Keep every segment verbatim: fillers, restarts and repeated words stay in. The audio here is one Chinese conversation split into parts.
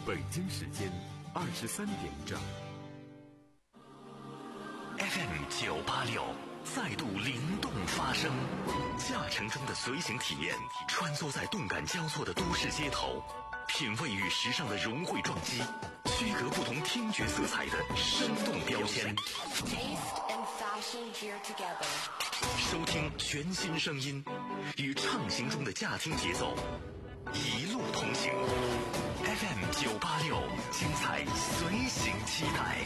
北京时间二十三点整。 F M 九八六再度灵动发声，驾乘中的随行体验，穿梭在动感交错的都市街头，品味与时尚的融汇撞击，区隔不同听觉色彩的生动标签。收听全新声音，与畅行中的驾听节奏，一路同行。F M 九八六，精彩随行期待。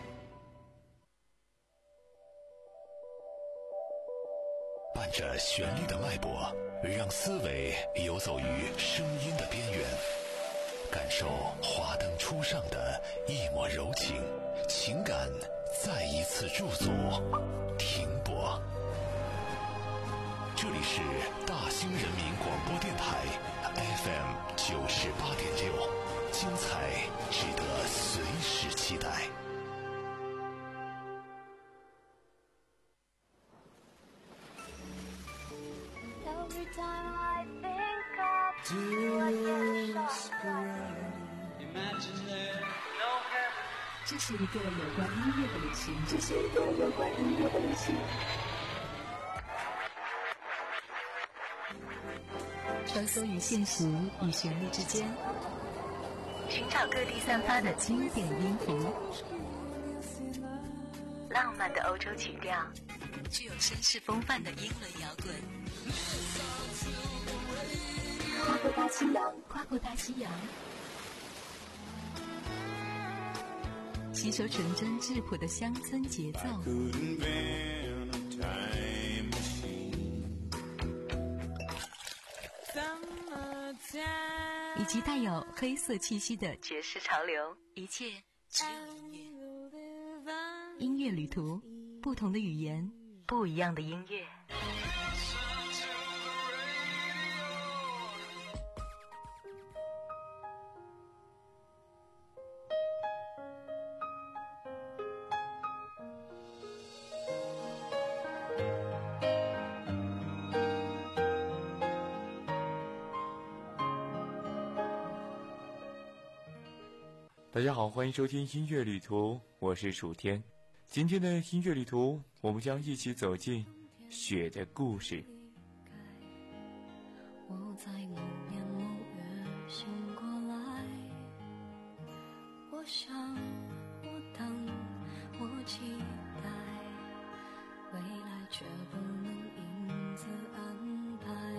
伴着旋律的脉搏，让思维游走于声音的边缘，感受华灯初上的一抹柔情，情感再一次驻足停泊。这里是大兴人民广播电台 F M 九十八点六，精彩值得随时期待。 这是一个有关音乐的旅行，这是一个有关音乐的旅行。穿梭于现实与旋律之间，寻找各地散发的经典音符，浪漫的欧洲曲调，具有绅士风范的英伦摇滚。跨过大西洋，跨过大西洋，吸收纯真质朴的乡村节奏，以及带有黑色气息的爵士潮流，一切只有音乐。音乐旅途，不同的语言，不一样的音乐。 大家好，欢迎收听音乐旅途，我是楚天。今天的音乐旅途，我们将一起走进雪的故事。 我在某年某月醒过来，我想，我等，我期待，未来却不能因此安排。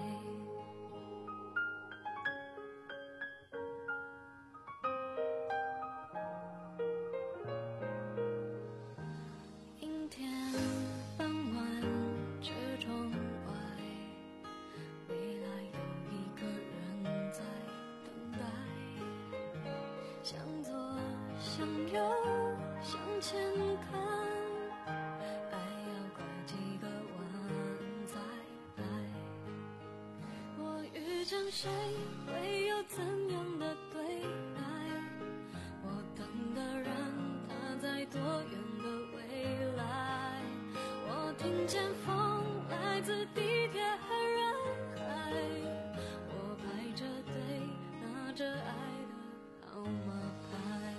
谁会有怎样的对待？我等的人他在多远的未来？我听见风来自地铁和人海，我排着队拿着爱的号码牌。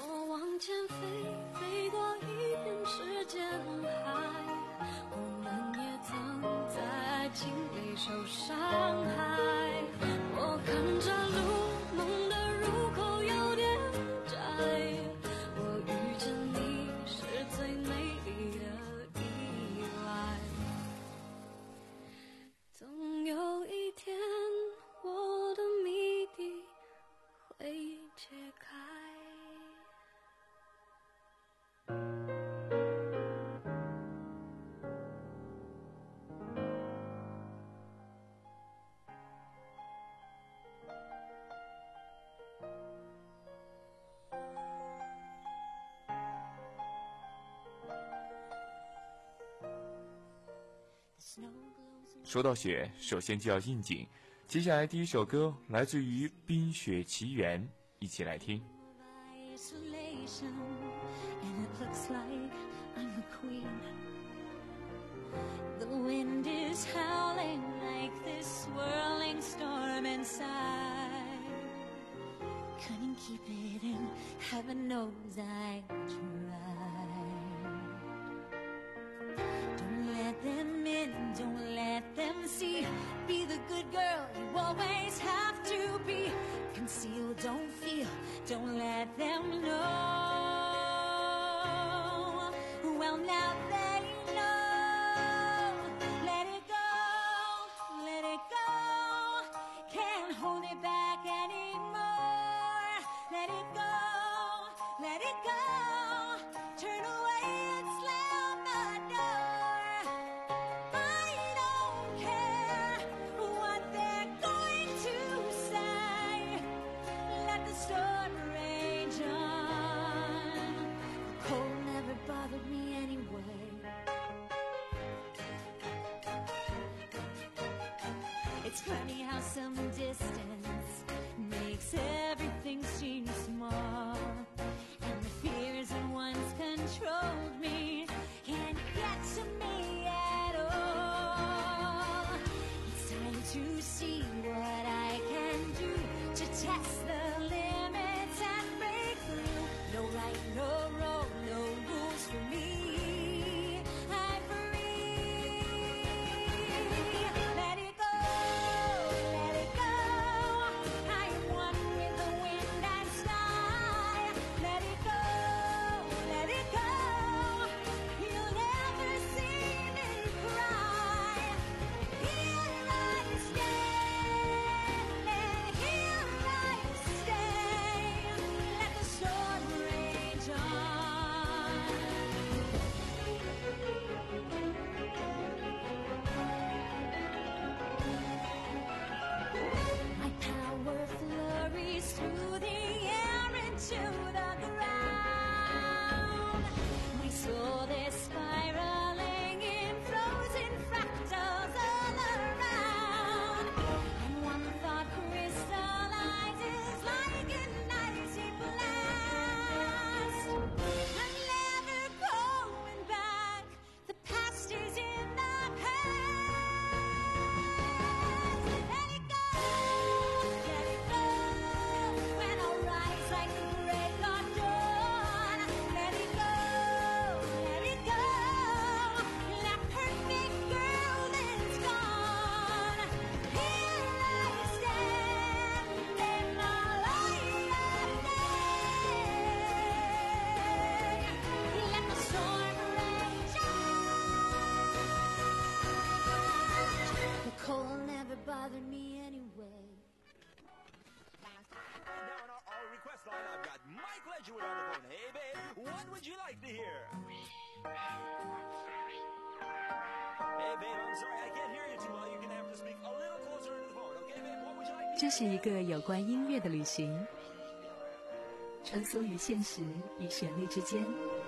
间飞，飞过一片时间海，我们情没受伤害。我看着路，梦的入口有点窄，我遇见你是最美丽的意外。总有一天，我的谜底会解开。 说到雪，首先就要应景。接下来第一首歌来自于《冰雪奇缘》，一起来听。 The wind is howling like this swirling storm inside. Couldn't keep it in, heaven knows I tried. Don't let them in, don't let them see. Be the good girl you always have to be. Conceal, don't feel, don't let them know. Well, now they know. Let it go, let it go. Can't hold it back anymore. Let it go, let it go. Turn away and slam the door. I don't care what they're going to say. Let the storm rage on. The cold never bothered me anyway. It's funny how some distance makes everything seem small. And the fears that once controlled me can't get to me at all. It's time to see what I can do to test the limits and break through. No right, no wrong, no rules for me. I'm free. Let it go, let it go. I am one with the wind and sky. Let it go, let it go. You'll never see me cry. Here I stand, and here I stay. Let the storm rage on. My power flurries through the air into the ground. My soul is spiraling in frozen fractals all around. And one thought crystallizes like an icy blast. I'm never going back. The past is in the past. Let it go, let it go. When I rise like the break of dawn. Let it go, let it go. That perfect girl is gone. Here I stand in the light of day. Let the storm rage on. The cold never bothered me anyway. Now on our, our request line, I've got Mike Ledgerwood on the phone. Hey, babe, what would you like to hear? Hey, babe, I'm sorry, I can't hear you too well. You're gonna have to speak a little closer into the phone, okay, babe? What would you like to 这是一个有关音乐的旅行，穿梭于现实与旋律之间。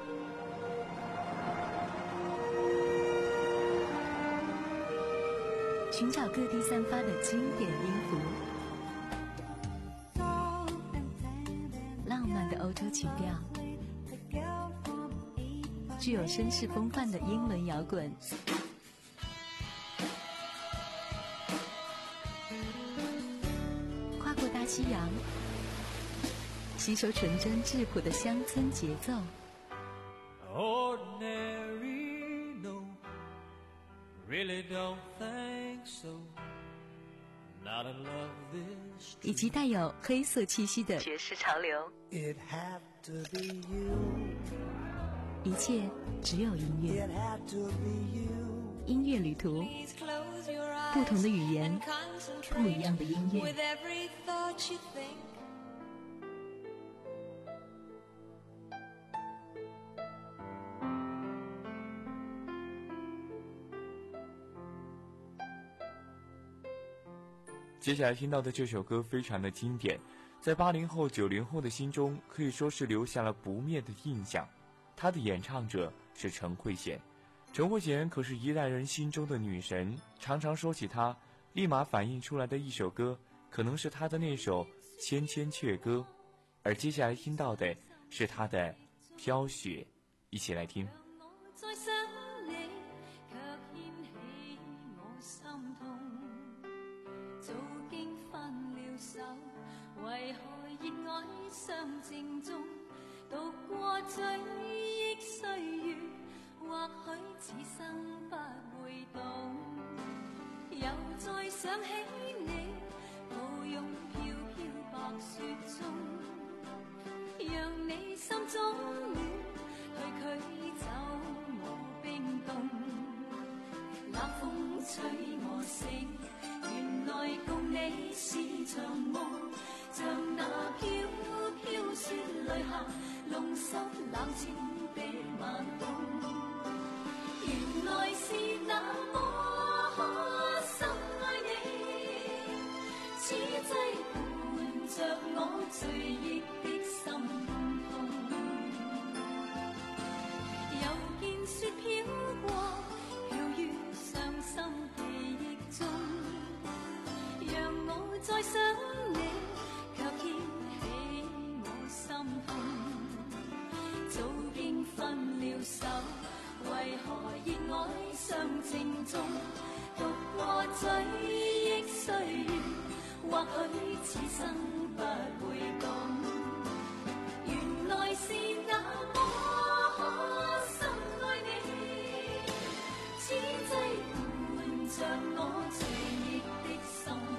寻找各地散发的经典音符，浪漫的欧洲曲调，具有绅士风范的英伦摇滚，跨过大西洋，吸收纯真质朴的乡村节奏。 Ordinary, no, really don't think 以及带有黑色气息的爵士潮流。一切只有音乐，音乐旅途，不同的语言，不一样的音乐。 接下来听到的这首歌非常的经典，在八零后、九零后的心中可以说是留下了不灭的印象。他的演唱者是陈慧娴，陈慧娴可是一代人心中的女神，常常说起她，立马反映出来的一首歌，可能是她的那首《千千阙歌》。而接下来听到的是她的《飘雪》，一起来听。 為何熱愛相正中度過追憶歲月，或許此生不會懂，又再想起你抱擁飄飄白雪中，讓你心中暖，去驅走我冰凍，冷風吹我醒，原來共你是場夢，像那飄飄雪淚下弄濕冷清的晚空，原來是那麼深愛你，此際伴着我醉憶的心痛，又見雪飄過，飄於傷心記憶中，讓我再想你，卻掀起我心痛。早經分了手，為何熱愛相正中度過追憶歲月，或許此生不會懂，原來是那麼深愛你，此際伴着我醉憶的心。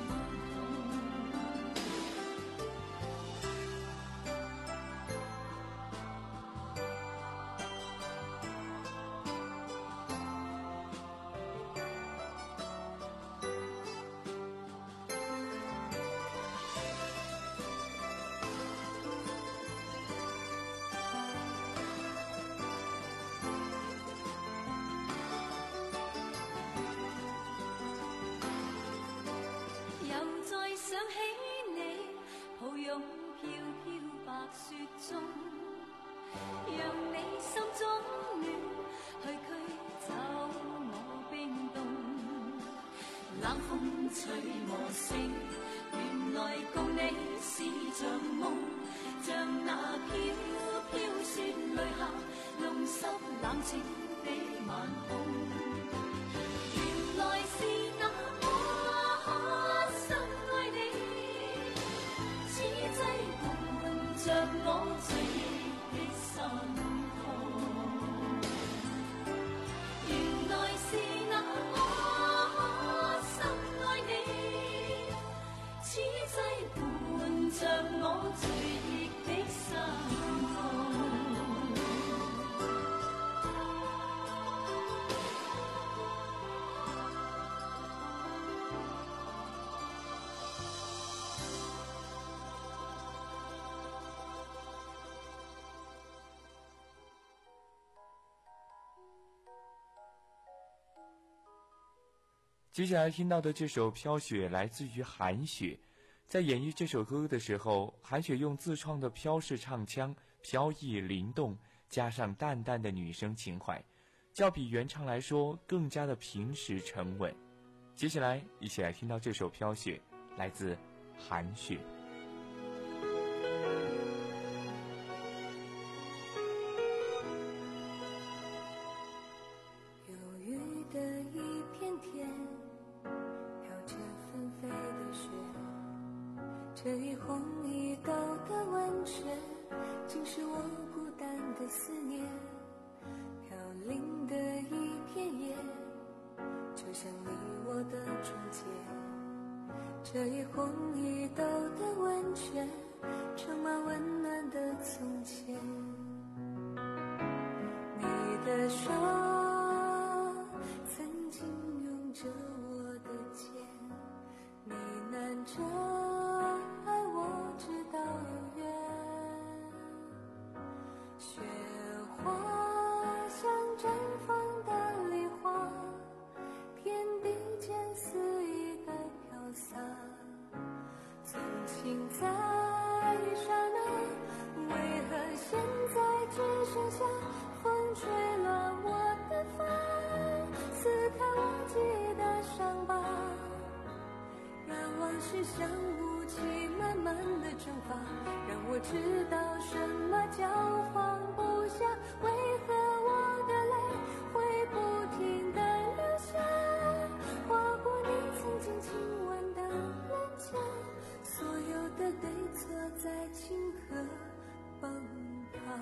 吹我醒，原來共你是場夢，像那飄飄雪淚下弄濕冷清的晚空，原來是那麼深愛你，此際伴着我醉憶的心痛，原來是那麼着我醉憶的心接下来听到的这首《飘雪》来自于韩雪。在演绎这首歌的时候，韩雪用自创的飘式唱腔，飘逸灵动，加上淡淡的女生情怀，较比原唱来说更加的平实沉稳。接下来一起来听到这首《飘雪》，来自韩雪。 忧郁的一片天，飘着纷飞的雪，这一红一豆的温泉，竟是我孤单的思念。飘零的一片叶，就像你我的中间，这一红一豆的温泉，盛满温暖的从前。你的手曾经拥着我的肩，呢喃着爱我直到永远。雪花像绽放的梨花，天地间肆意的飘洒。从情在一刹那，为何现在只剩下风吹乱我的发，撕开我记忆的伤疤，让往事像雾气慢慢的蒸发，让我知道什么叫放不下。为何我的泪会不停地流下，划过你曾经亲吻的脸颊，所有的对错在顷刻崩塌。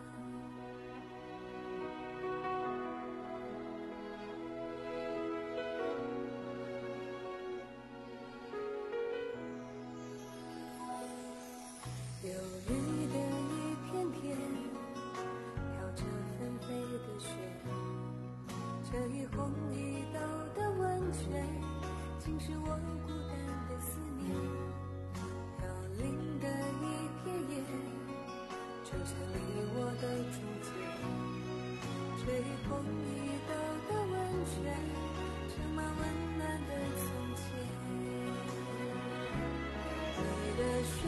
有雨的一片天，飘着纷飞的雪，这一红一豆的温泉，竟是我孤单的思念。飘零的一片叶，就像你我的中间，这一红一豆的温泉，盛满温暖的从前。你的手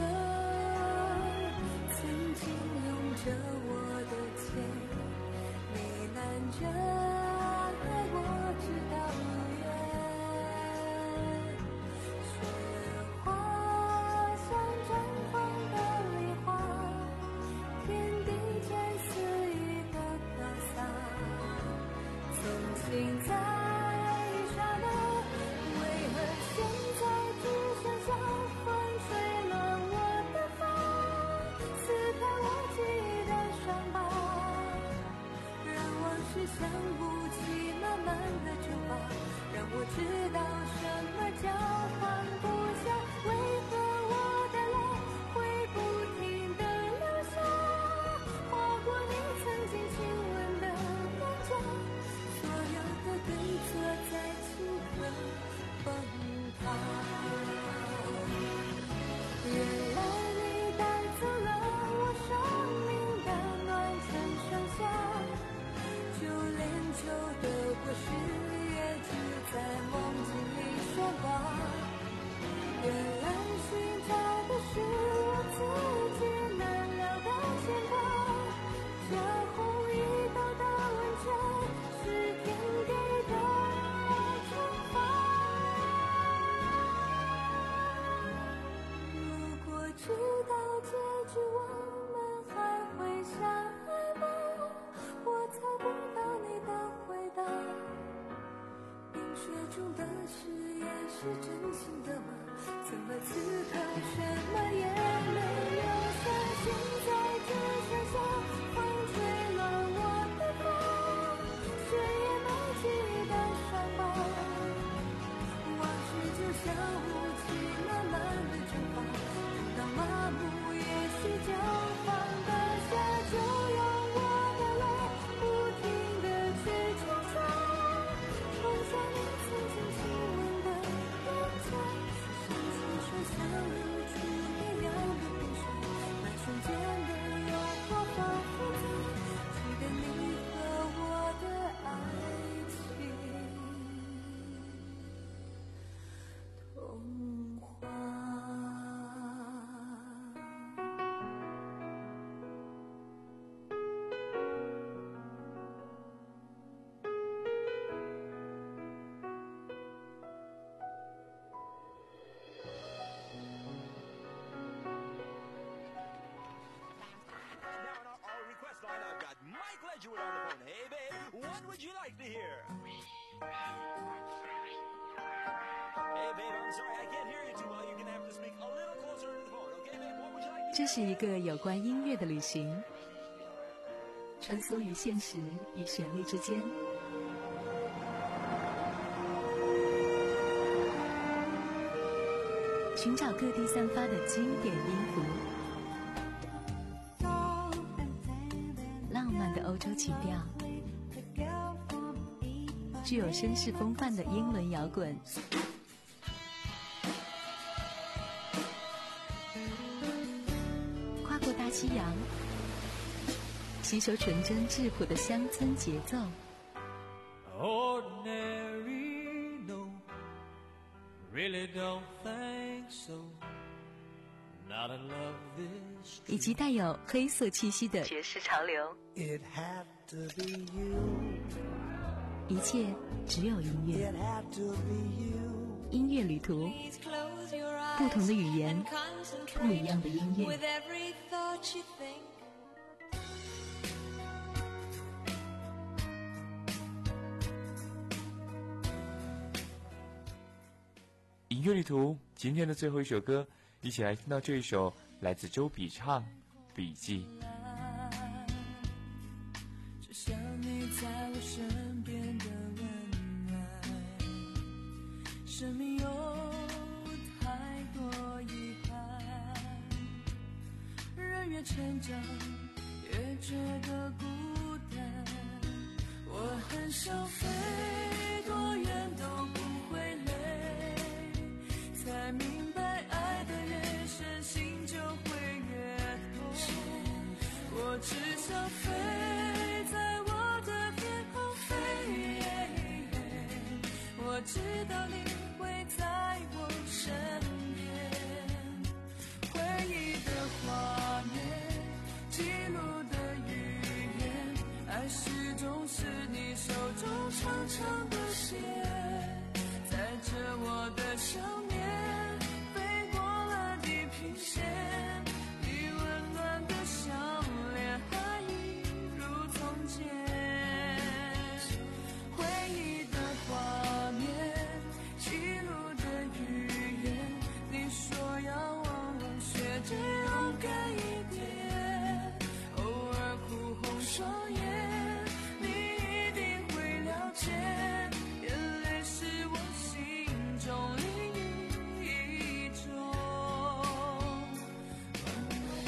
曾经拥着我的肩，呢喃着爱我直到永远。雪花像绽放的梨花，天地间肆意的飘洒。从情在一刹那，为何现在只剩下风吹乱我的发，撕开我记忆的伤疤，让往事像雾气慢慢的蒸发，让我知道什么叫放不下。为何我的泪会不停地流下，划过你曾经亲吻的脸颊，所有的对错在顷刻崩塌。原来你带走了我生命的暖春盛夏，就连旧的果实也只在梦境里说话。原来寻找的是我自己难料的牵挂，这红一豆的温泉是天给的惩罚。如果知道结局我们还会相爱吗？我猜不到你的回答。冰雪中的誓言是真心的吗？怎么此刻什么也没留下？现在只剩下风吹乱我的发，雪也没记忆的伤疤，往事就像雾气慢慢的蒸发，等到麻木也许就放得下，就用我的泪不停地去冲刷，冲刷你曾经亲吻的脸颊，像传说像露出一样的冰雪，那瞬间的诱惑仿佛在记得你和我的爱情童话。 Now on our, our request line, I've got Mike Ledgerwood on the phone. Hey, babe, what would you like to hear? Hey, babe, I'm sorry, I can't hear you too well. You're gonna have to speak a little closer into the phone, okay, babe? What would you like to hear? 这是一个有关音乐的旅行，穿梭于现实与旋律之间。 寻找各地散发的经典音符，浪漫的欧洲曲调，具有绅士风范的英伦摇滚，跨过大西洋，吸收纯真质朴的乡村节奏。 Ordinary, no, really don't think so. Not in love this. 以及带有黑色气息的爵士潮流。 It had to be you. 一切只有音乐。 It had to be you. 音乐旅途，不同的语言，不一样的音乐。 With every thought you think. 音乐旅途，今天的最后一首歌，一起来听到这一首来自周笔畅《笔记》。 只想你在我身边的温暖，生命有太多遗憾，人越成长越觉得孤单，我很想飞多远都不会累，才明白爱的越深心就会越痛，我只想飞在我的天空飞，我知道你会在我身边，回忆的画面，记录的语言，爱始终是你手中长长的线，载着我的想念，飞过了地平线，你温暖的笑脸还一如从前，回忆的画面，记录的语言，你说要忘了，学着勇敢一点，偶尔哭红双眼，你一定会了解，眼泪是我心中另一种温柔。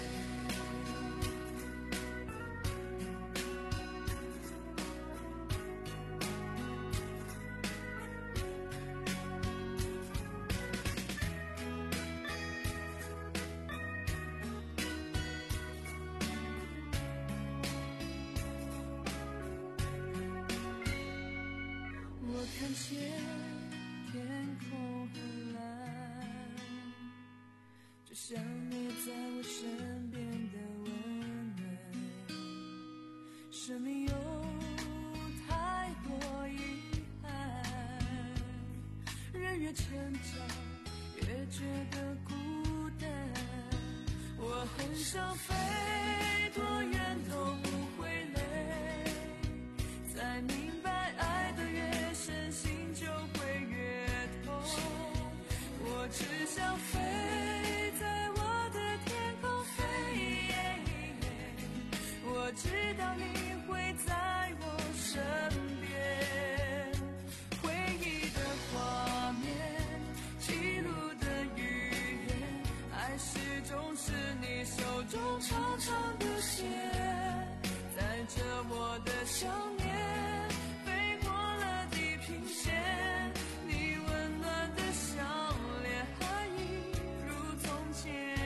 我看见天空很蓝，就像你在我身边的温暖，生命有太多遗憾，人越成长越觉得孤单，我很想飞多远都不会累，才明白爱的越深心就会越痛，我只想飞在我的天空飞，我知道你会在我身边，回忆的画面，记录的语言，爱始终是你手中长长的线，载着我的想念，飞过了地平线，你温暖的笑脸还一如从前。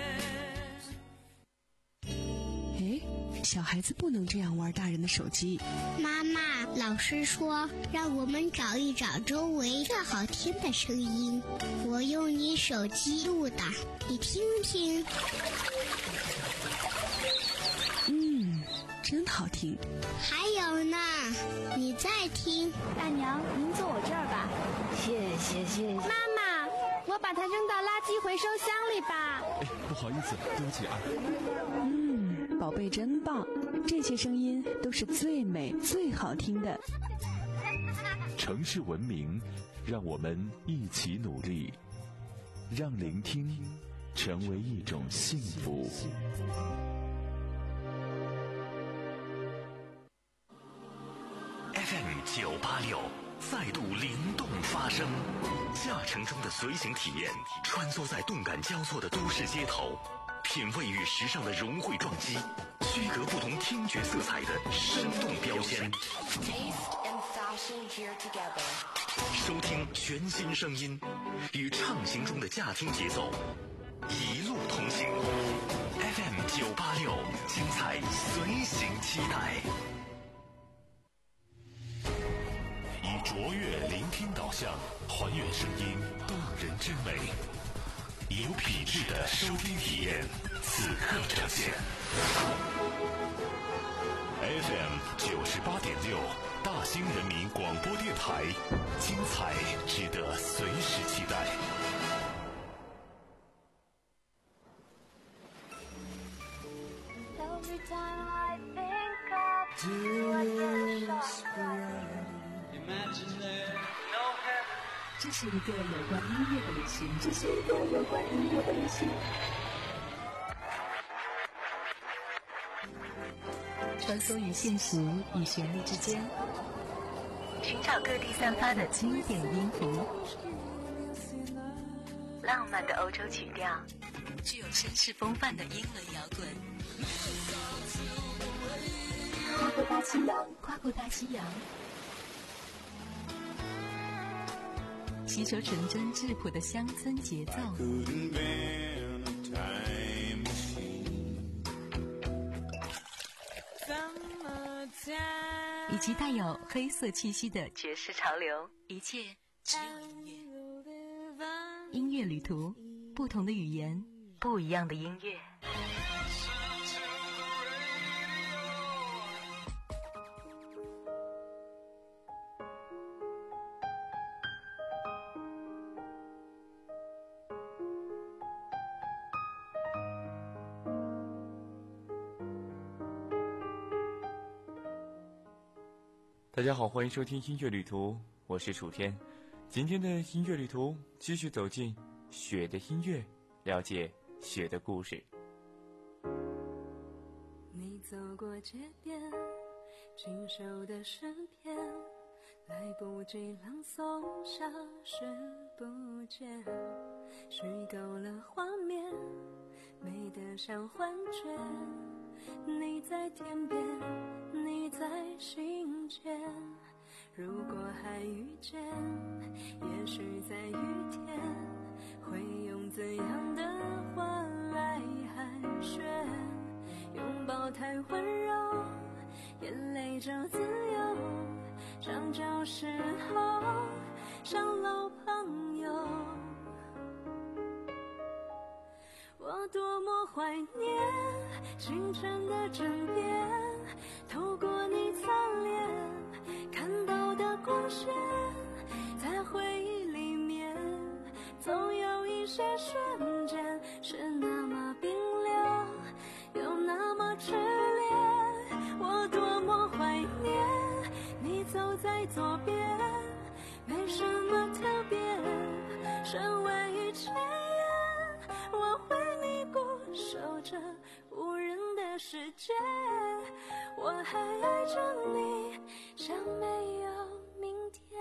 诶，小孩子不能这样玩大人的手机。 妈妈，老师说让我们找一找周围最好听的声音，我用你手机录的，你听听。 嗯，真好听。 还有呢，你再听。 大娘，您坐我这儿吧。 谢谢谢谢。 妈妈，我把它扔到垃圾回收箱里吧。 哎，不好意思，对不起啊。 嗯，宝贝真棒，这些声音都是最美最好听的。 城市文明，让我们一起努力，让聆听成为一种幸福。F M 九八六再度灵动发生。驾乘中的随行体验，穿梭在动感交错的都市街头，品味与时尚的融汇撞击，区隔不同听觉色彩的生动标签。收听全新声音，与畅行中的驾听节奏一路同行。F M 九八六，精彩随行期待。以卓越聆听导向，还原声音动人之美，有品质的收听体验，此刻呈现。F M 九十八点六，大兴人民广播电台，精彩值得随时期待。 这是一个有关音乐的旅行，这是一个有关音乐的旅行。穿梭于现实与旋律之间，寻找各地散发的经典音符，浪漫的欧洲曲调，具有绅士风范的英伦摇滚。跨过大西洋，跨过大西洋，吸收纯真质朴的乡村节奏，以及带有黑色气息的爵士潮流，一切只有音乐。音乐旅途，不同的语言，不一样的音乐。 大家好，欢迎收听音乐旅途，我是楚天。今天的音乐旅途继续走进雪的音乐，了解雪的故事。 你走过街边，亲手的诗篇，来不及朗诵，消失不见，虚构了画面，美得像幻觉。你在天边，你在心间，如果还遇见，也许在雨天，会用怎样的话来寒暄？拥抱太温柔，眼泪就自由，像旧时候，像老朋友。我多么怀念清晨的枕边，透过你侧脸看到的光线，在回忆里面总有一些瞬间是那么冰凉，又那么炽烈。我多么怀念你走在左边，没什么特别，身为一切我为你固守着无人的世界，我还爱着你，像没有明天。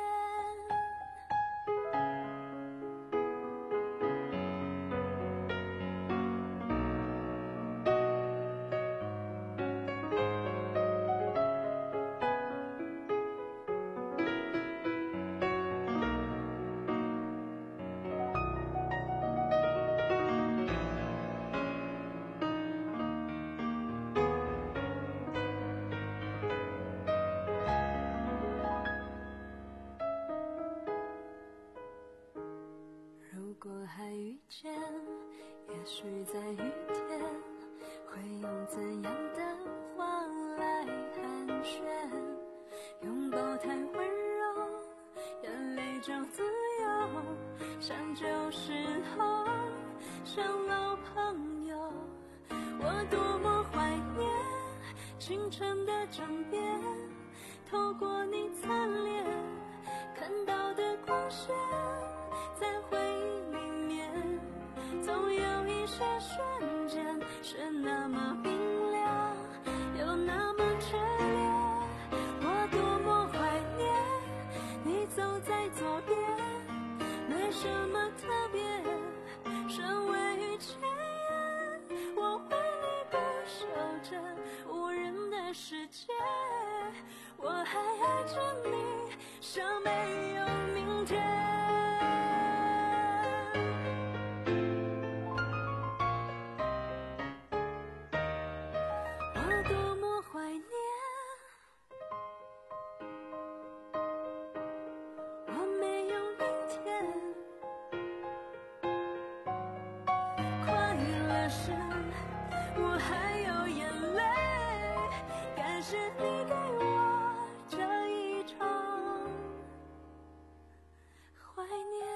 也许在雨天，会用怎样的话来寒暄？拥抱太温柔，眼泪就自由，像旧时候，像老朋友。我多么怀念清晨的枕边，透过你侧脸看到的光线，在回忆里面总有一些瞬间是那么冰凉，又那么炽烈。我多么怀念你界，我还爱着你，像没有明天。我多么怀念我没有明天，快乐时我还有眼泪，感谢你给我这一场怀念。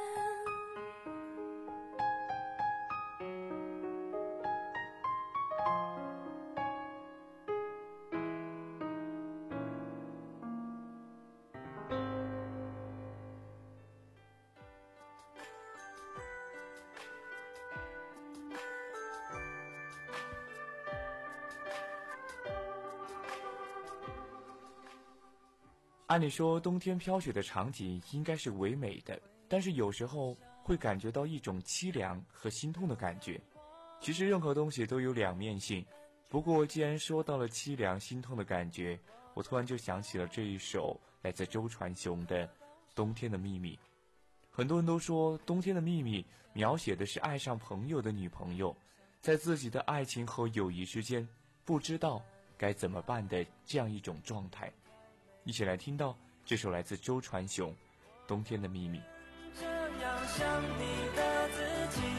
按理说冬天飘雪的场景应该是唯美的，但是有时候会感觉到一种凄凉和心痛的感觉。其实任何东西都有两面性，不过既然说到了凄凉心痛的感觉，我突然就想起了这一首来自周传雄的《冬天的秘密》。很多人都说《冬天的秘密》描写的是爱上朋友的女朋友，在自己的爱情和友谊之间不知道该怎么办的这样一种状态。一起来听到这首来自周传雄《冬天的秘密》。 这样想你的自己，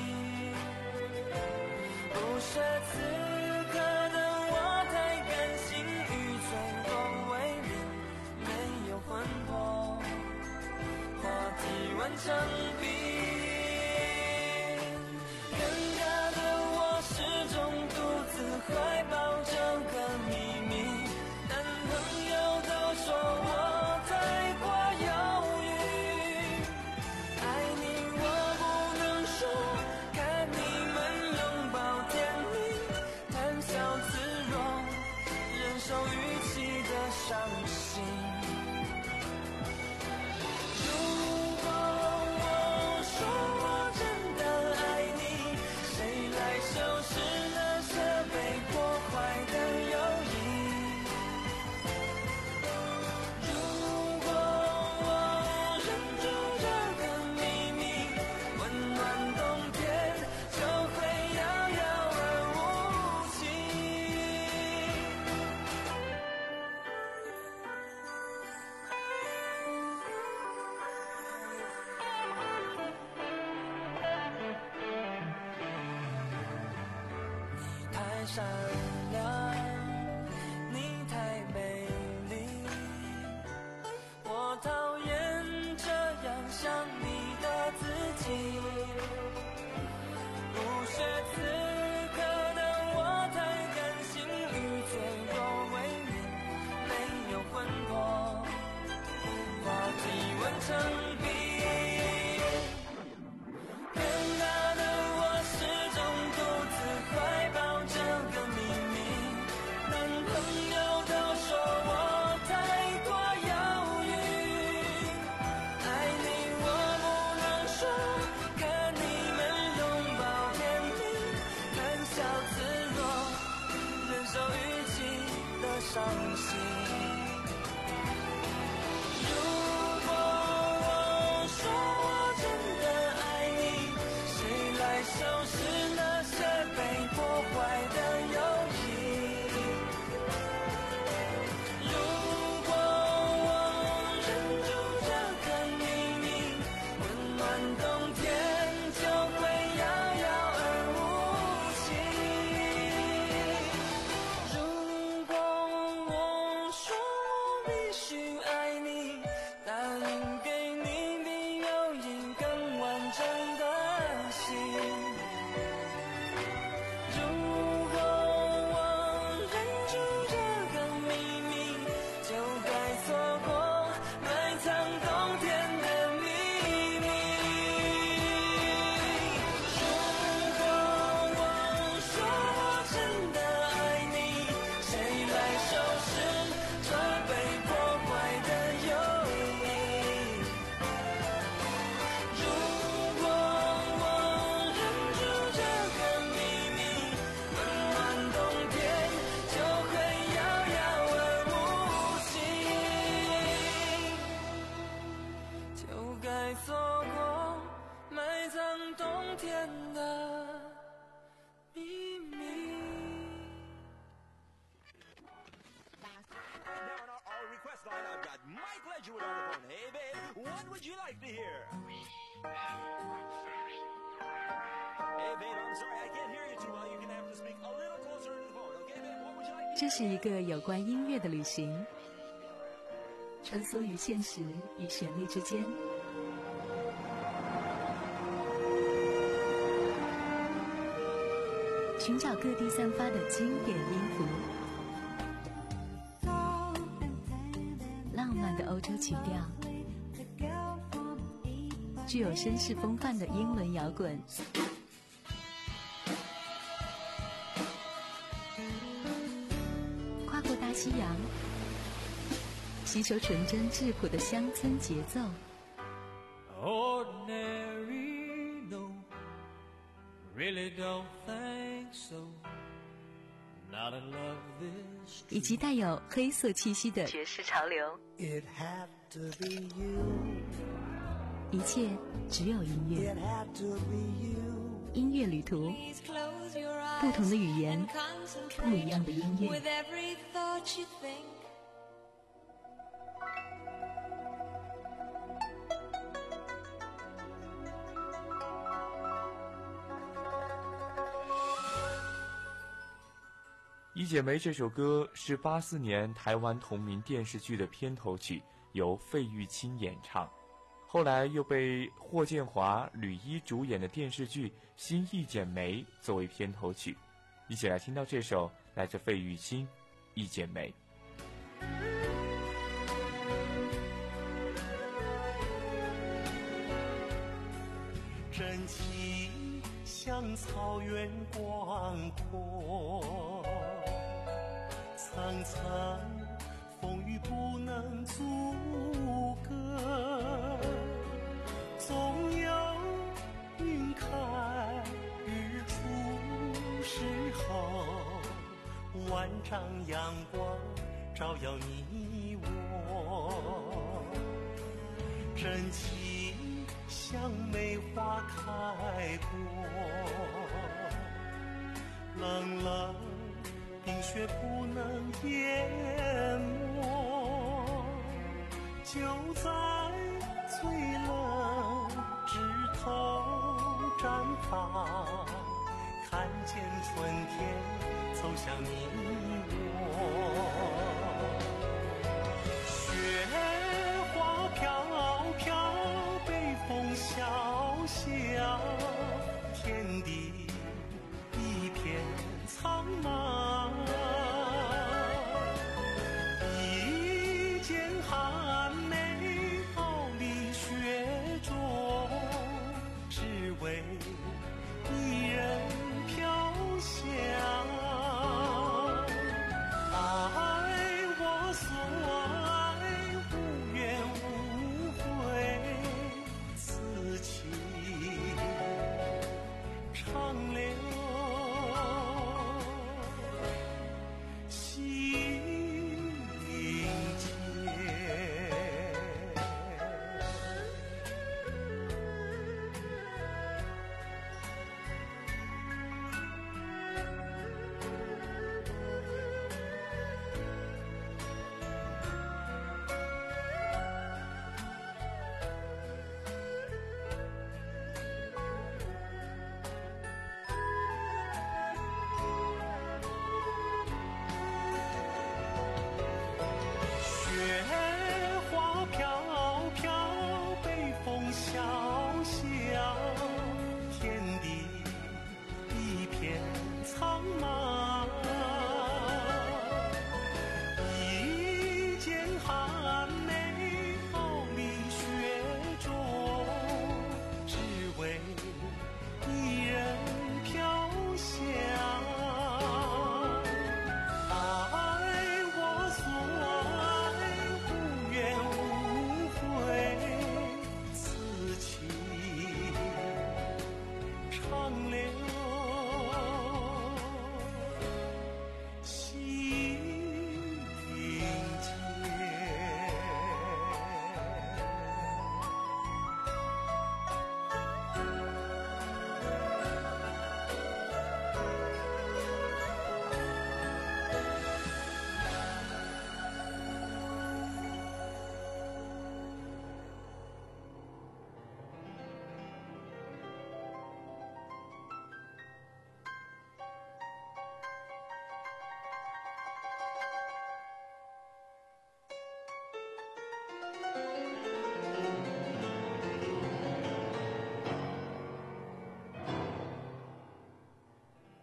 不是此刻的我太感性，与脆弱为邻，没有魂魄，话题完成壁，尴尬的我始终独自怀抱这个秘密，男朋友都说我太过犹豫，爱你我不能说，看你们拥抱甜蜜，谈笑自若，忍受语气的伤心。如果我说我真的爱你，谁来收拾那些被破坏的友谊？如果我忍住这个秘密，温暖冬天就会遥遥而无期。你太善良，你太美丽，我讨厌这样想你的自己，不是此刻的我太感性，与脆弱为邻，没有魂魄，话题完成壁，尴尬的我始终独自怀抱这个秘密， What would you like to hear? Hey, babe, I'm sorry, I can't hear you too well. You're gonna have to speak a little closer into the phone, okay, babe? What would you like to hear? 这是一个有关音乐的旅行，穿梭于现实与旋律之间。寻找各地散发的经典音符，浪漫的欧洲曲调，具有绅士风范的英伦摇滚，跨过大西洋，吸收纯真质朴的乡村节奏。 Ordinary, no, really don't think so. Not in love this. 以及带有黑色气息的爵士潮流。 It had to be you. 一切只有音乐。 It had to be you. 音乐旅途，不同的语言，不一样的音乐。 With every thought you think. 一剪梅这首歌是八四年台湾同名电视剧的片头曲，由费玉清演唱，后来又被霍建华、吕一主演的电视剧《新一剪梅》作为片头曲。一起来听到这首来自费玉清《一剪梅》。 真情像草原广阔，层层风雨不能阻隔，总有云开日出时候，万丈阳光照耀你我，真情像梅花开过，冷冷冰雪不能淹没，就在最冷枝头绽放，看见春天走向你我。雪花飘飘，北风萧萧，天地一片苍茫，一剪寒梅傲立雪中，只为一人飘香。爱我所爱，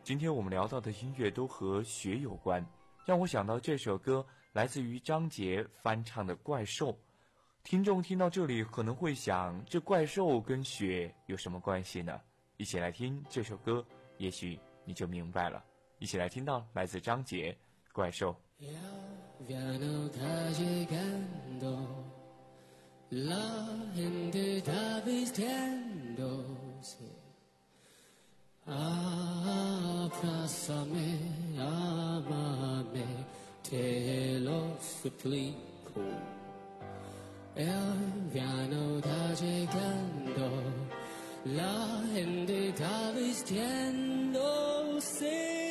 今天我们聊到的音乐都和雪有关，让我想到这首歌来自于张杰翻唱的《怪兽》。听众听到这里可能会想，这怪兽跟雪有什么关系呢？一起来听这首歌，也许你就明白了。一起来听到来自张杰《怪兽》。 Piano tragicando, la gente está vistiéndose. Abrázame, amame, te lo suplico. El piano está llegando, la gente está vistiéndose.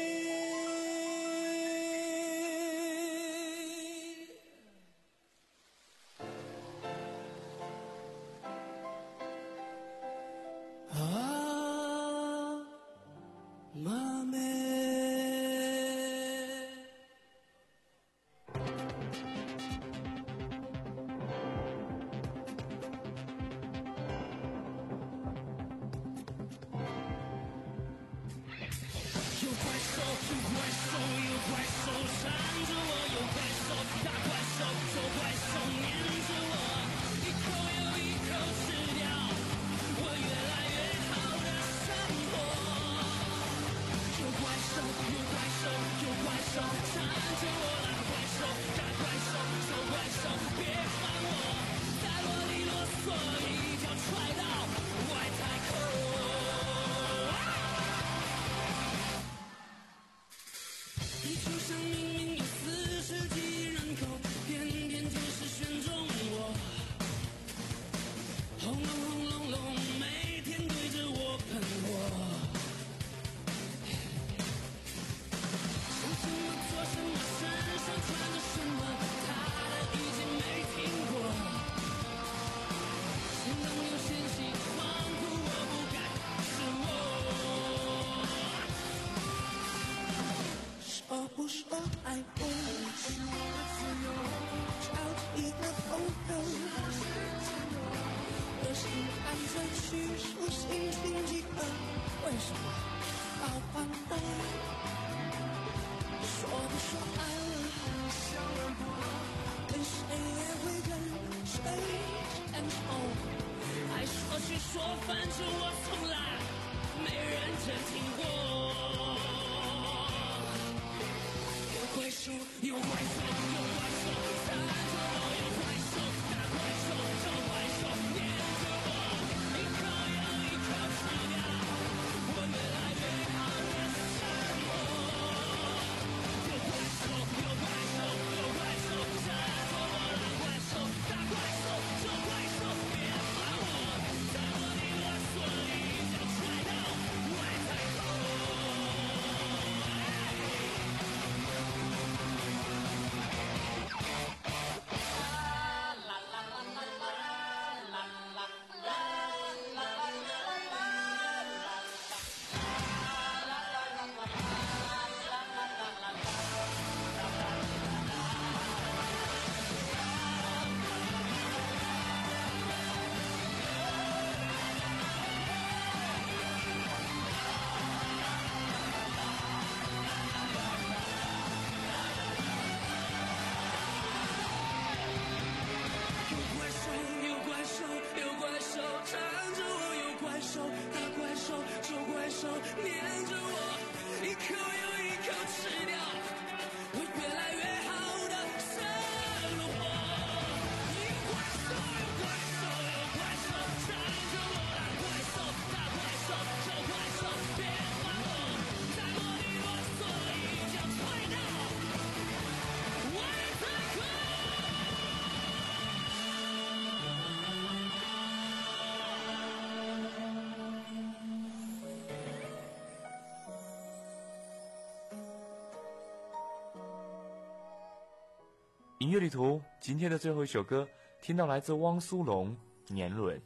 音乐旅途今天的最后一首歌，听到来自汪苏泷《年轮》。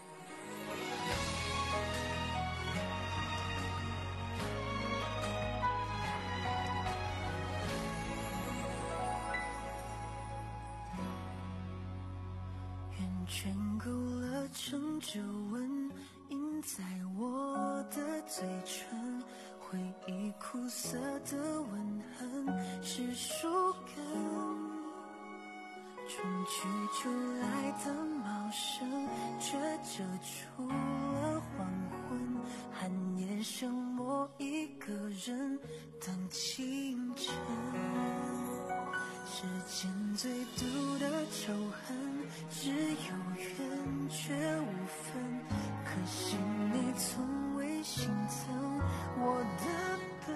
圆圈勾勒成皱纹，印在我的嘴唇， 回忆苦涩的吻痕是树根，春去秋来的茂盛，却遮住了黄昏，寒夜剩我一个人等清晨。世间最毒的仇恨，只有缘却无分，可惜你从未心疼我的笨。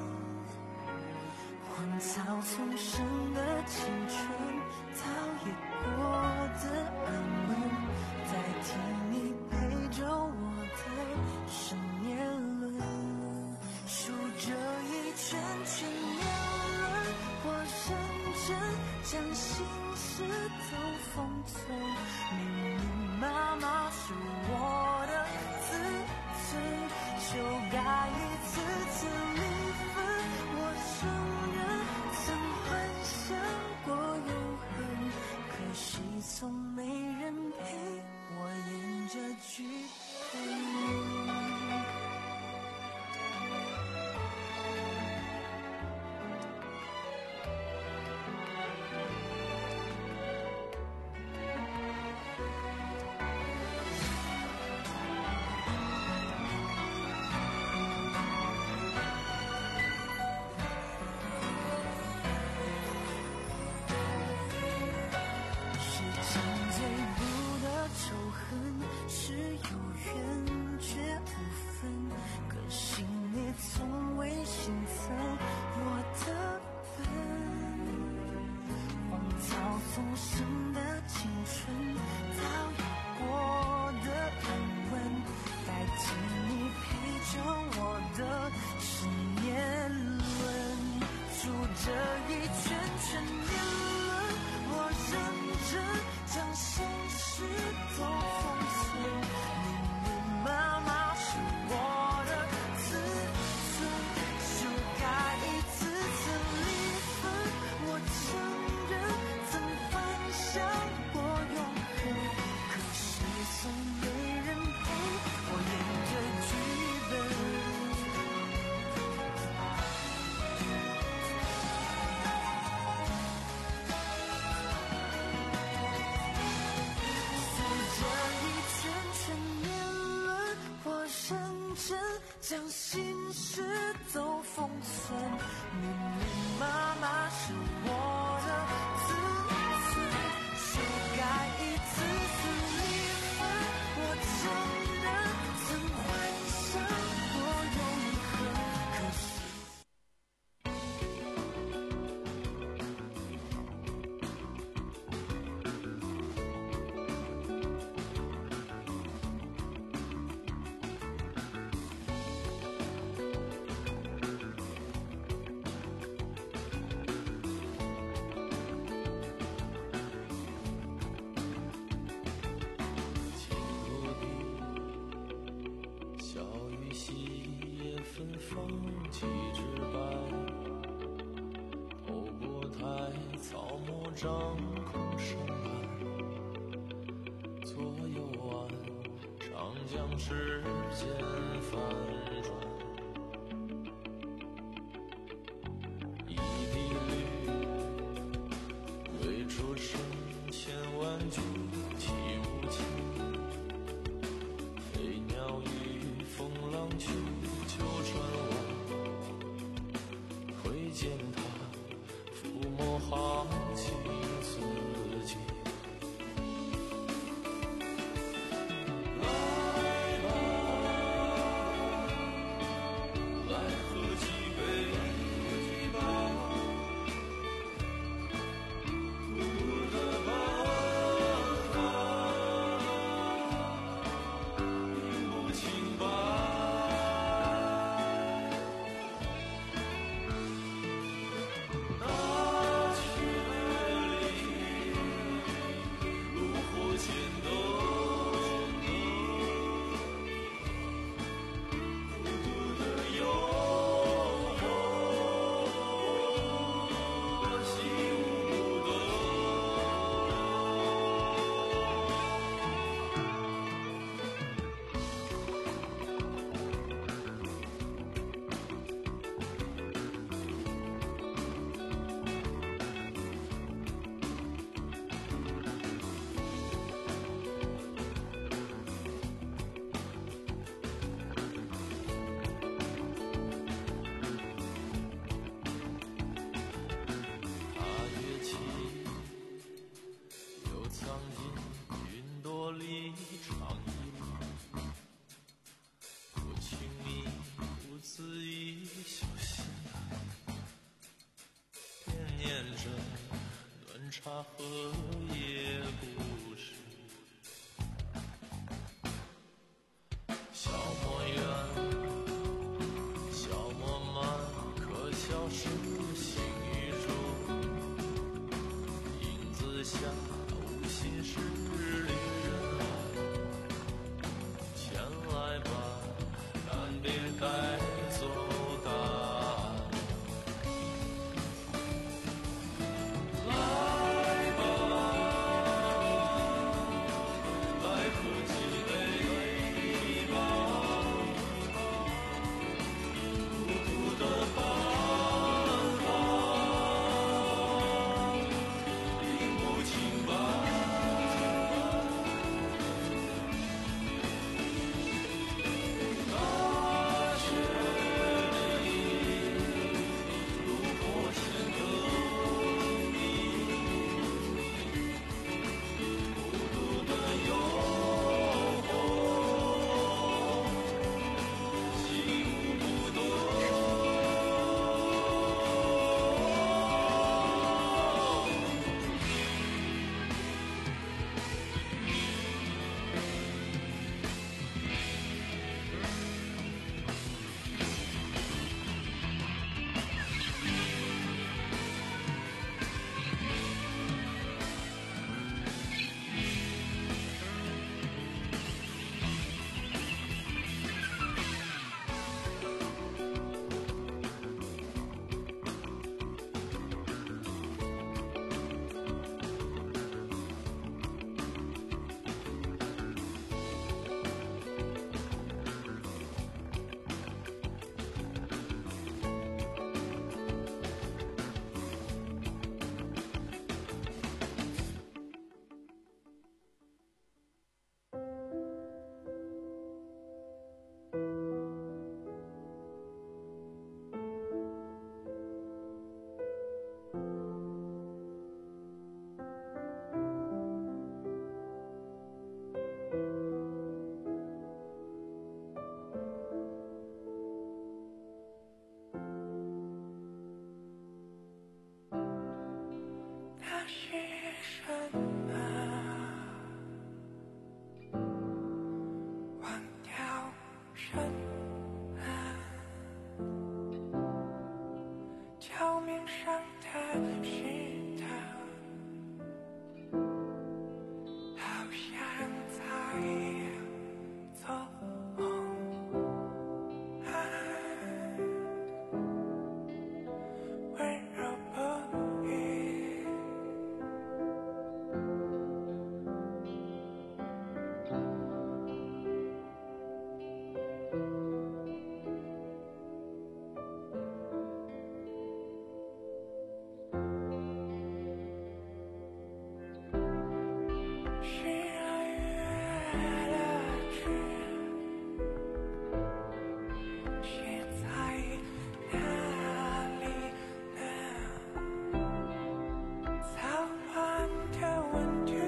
荒草丛生的青春，早已过得安稳，代替你陪着我的是年轮，数着一圈圈年轮，我认真将心事都封存，密密麻麻是我的自尊，修改一次次离分，我承认曾幻想过永恒，可惜从没人陪我演这剧本。将心事都封存，密密麻麻是我的自尊，修改一次次离分，我承认曾幻想过永恒，可是几只白，透过苔草木掌控深蓝，左右岸长江时间翻转，一滴绿绘出成千万句体无情，飞鸟与风浪去纠缠我，会见他抚摸好奇自己。来吧， 荷叶故事。小磨圆，小磨慢，可笑是心与主。影子下无心事令人爱，前来吧，但别带走答案。来吧，来喝几杯吧，孤独的办法并不清白。大雪里路过千个你，孤独的诱惑，心无不多。 那是什么？忘掉什么？桥面上的石头，好像在做梦。温柔不语，十二月了去，雪在哪里呢？早晚的温度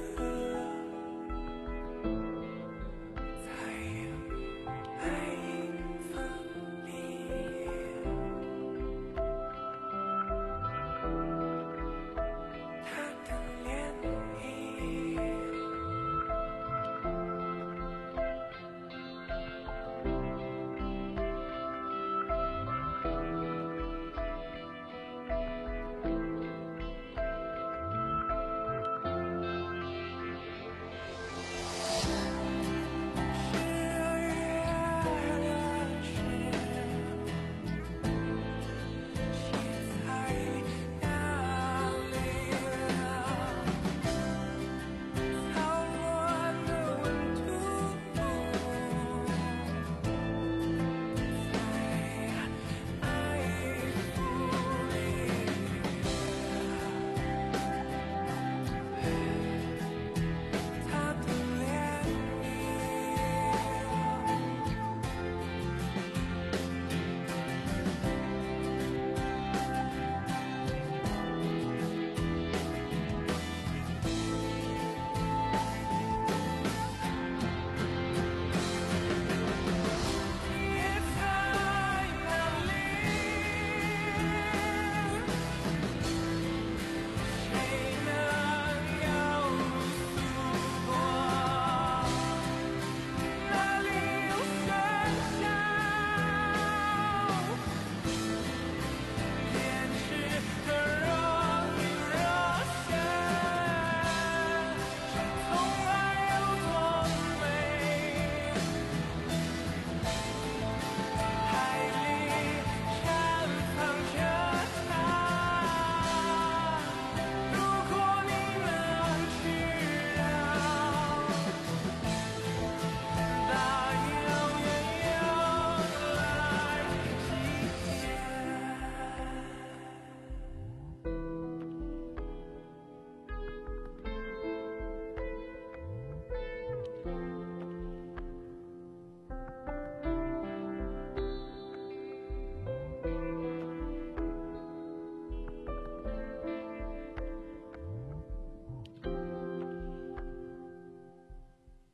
在爱风里，他的涟漪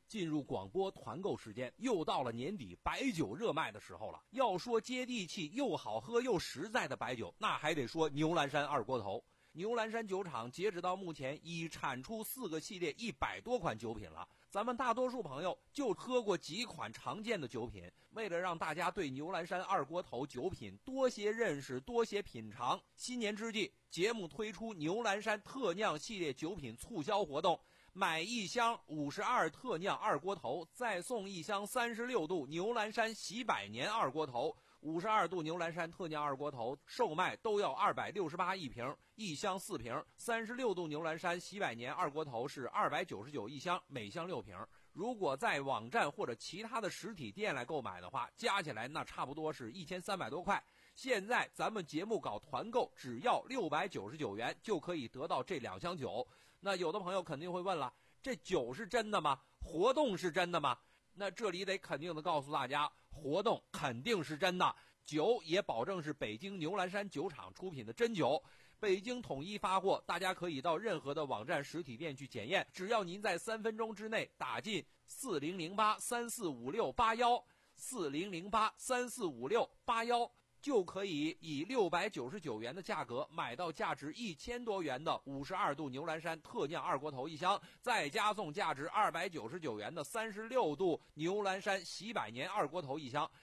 进入广播团购时间，又到了年底白酒热卖的时候了。要说接地气又好喝又实在的白酒，那还得说牛栏山二锅头。牛栏山酒厂截止到目前已产出四个系列一百多款酒品了，咱们大多数朋友就喝过几款常见的酒品。为了让大家对牛栏山二锅头酒品多些认识多些品尝，新年之际节目推出牛栏山特酿系列酒品促销活动，买一箱五十二特酿二锅头再送一箱三十六度牛栏山喜百年二锅头。五十二度牛栏山特酿二锅头售卖都要二百六十八一瓶，一箱四瓶。三十六度牛栏山喜百年二锅头是二百九十九一箱，每箱六瓶。如果在网站或者其他的实体店来购买的话，加起来那差不多是一千三百多块。现在咱们节目搞团购，只要六百九十九元就可以得到这两箱酒。那有的朋友肯定会问了，这酒是真的吗？活动是真的吗？那这里得肯定的告诉大家，活动肯定是真的，酒也保证是北京牛栏山酒厂出品的真酒，北京统一发货，大家可以到任何的网站实体店去检验，只要您在三分钟之内打进四零零八三四五六八幺四零零八三四五六八幺，就可以以六百九十九元的价格买到价值一千多元的五十二度牛栏山特酿二锅头一箱，再加送价值二百九十九元的三十六度牛栏山喜百年二锅头一箱。